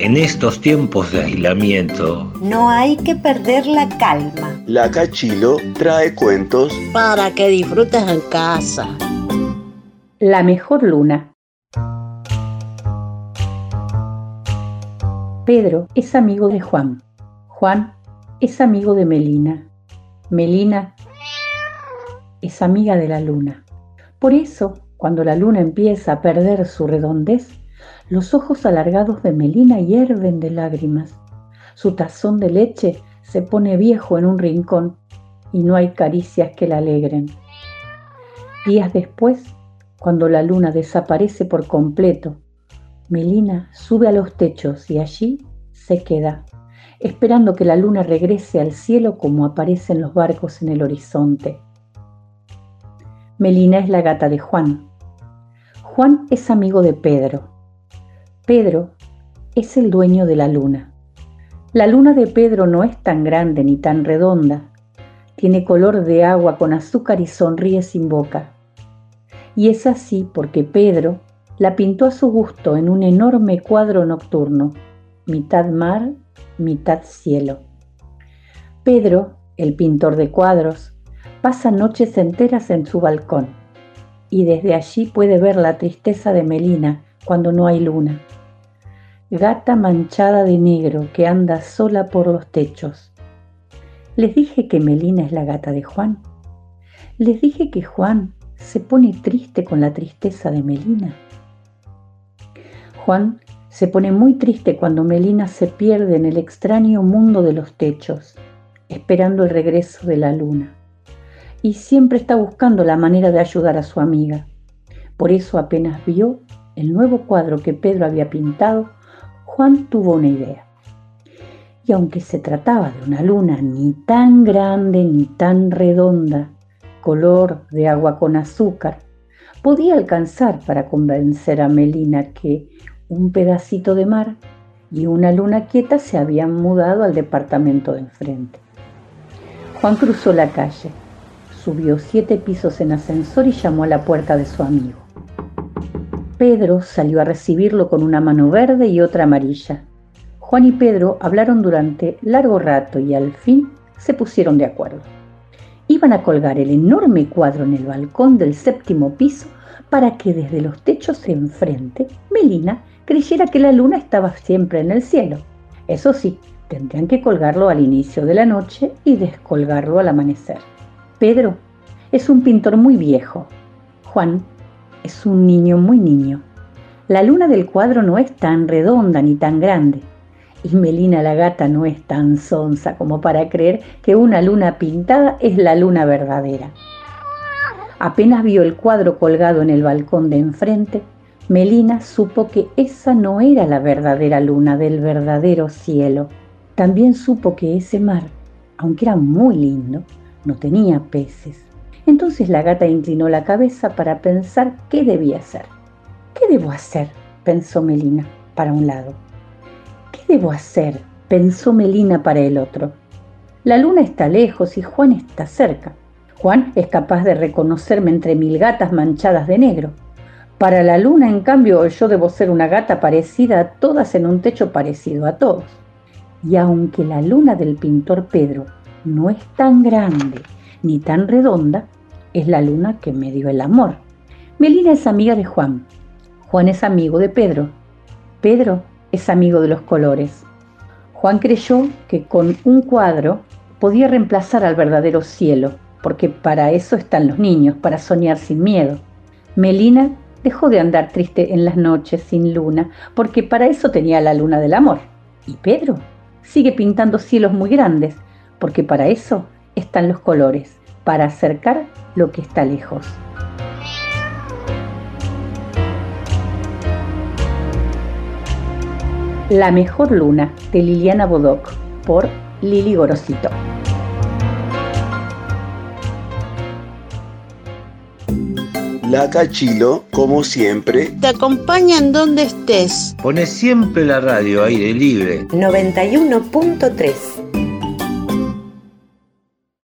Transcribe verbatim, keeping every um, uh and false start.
En estos tiempos de aislamiento, no hay que perder la calma. La Cachilo trae cuentos para que disfrutes en casa. La mejor luna. Pedro es amigo de Juan. Juan es amigo de Melina. Melina es amiga de la luna. Por eso, cuando la luna empieza a perder su redondez, los ojos alargados de Melina hierven de lágrimas. Su tazón de leche se pone viejo en un rincón y no hay caricias que la alegren. Días después, cuando la luna desaparece por completo, Melina sube a los techos y allí se queda, esperando que la luna regrese al cielo como aparecen los barcos en el horizonte. Melina es la gata de Juan. Juan es amigo de Pedro. Pedro es el dueño de la luna. La luna de Pedro no es tan grande ni tan redonda. Tiene color de agua con azúcar y sonríe sin boca. Y es así porque Pedro la pintó a su gusto en un enorme cuadro nocturno, mitad mar, mitad cielo. Pedro, el pintor de cuadros, pasa noches enteras en su balcón y desde allí puede ver la tristeza de Melina cuando no hay luna. Gata manchada de negro que anda sola por los techos. Les dije que Melina es la gata de Juan. Les dije que Juan se pone triste con la tristeza de Melina. Juan se pone muy triste cuando Melina se pierde en el extraño mundo de los techos, esperando el regreso de la luna. Y siempre está buscando la manera de ayudar a su amiga. Por eso apenas vio el nuevo cuadro que Pedro había pintado, Juan tuvo una idea. Y aunque se trataba de una luna ni tan grande ni tan redonda, color de agua con azúcar, podía alcanzar para convencer a Melina que un pedacito de mar y una luna quieta se habían mudado al departamento de enfrente. Juan cruzó la calle, subió siete pisos en ascensor y llamó a la puerta de su amigo. Pedro salió a recibirlo con una mano verde y otra amarilla. Juan y Pedro hablaron durante largo rato y al fin se pusieron de acuerdo. Iban a colgar el enorme cuadro en el balcón del séptimo piso para que desde los techos de enfrente Melina creyera que la luna estaba siempre en el cielo. Eso sí, tendrían que colgarlo al inicio de la noche y descolgarlo al amanecer. Pedro es un pintor muy viejo. Juan es un niño muy niño. La luna del cuadro no es tan redonda ni tan grande. Y Melina la gata no es tan sonsa como para creer que una luna pintada es la luna verdadera. Apenas vio el cuadro colgado en el balcón de enfrente, Melina supo que esa no era la verdadera luna del verdadero cielo. También supo que ese mar, aunque era muy lindo, no tenía peces. Entonces la gata inclinó la cabeza para pensar qué debía hacer. ¿Qué debo hacer?, pensó Melina para un lado. ¿Qué debo hacer?, pensó Melina para el otro. La luna está lejos y Juan está cerca. Juan es capaz de reconocerme entre mil gatas manchadas de negro. Para la luna, en cambio, yo debo ser una gata parecida a todas en un techo parecido a todos. Y aunque la luna del pintor Pedro no es tan grande ni tan redonda, es la luna que me dio el amor. Melina es amiga de Juan. Juan es amigo de Pedro. Pedro es amigo de los colores. Juan creyó que con un cuadro podía reemplazar al verdadero cielo, porque para eso están los niños, para soñar sin miedo. Melina dejó de andar triste en las noches sin luna, porque para eso tenía la luna del amor. Y Pedro sigue pintando cielos muy grandes, porque para eso están los colores, para acercar lo que está lejos. La mejor luna, de Liliana Bodoc, por Lili Gorosito. La Cachilo, como siempre, te acompaña en donde estés. Pone siempre la radio aire libre. noventa y uno punto tres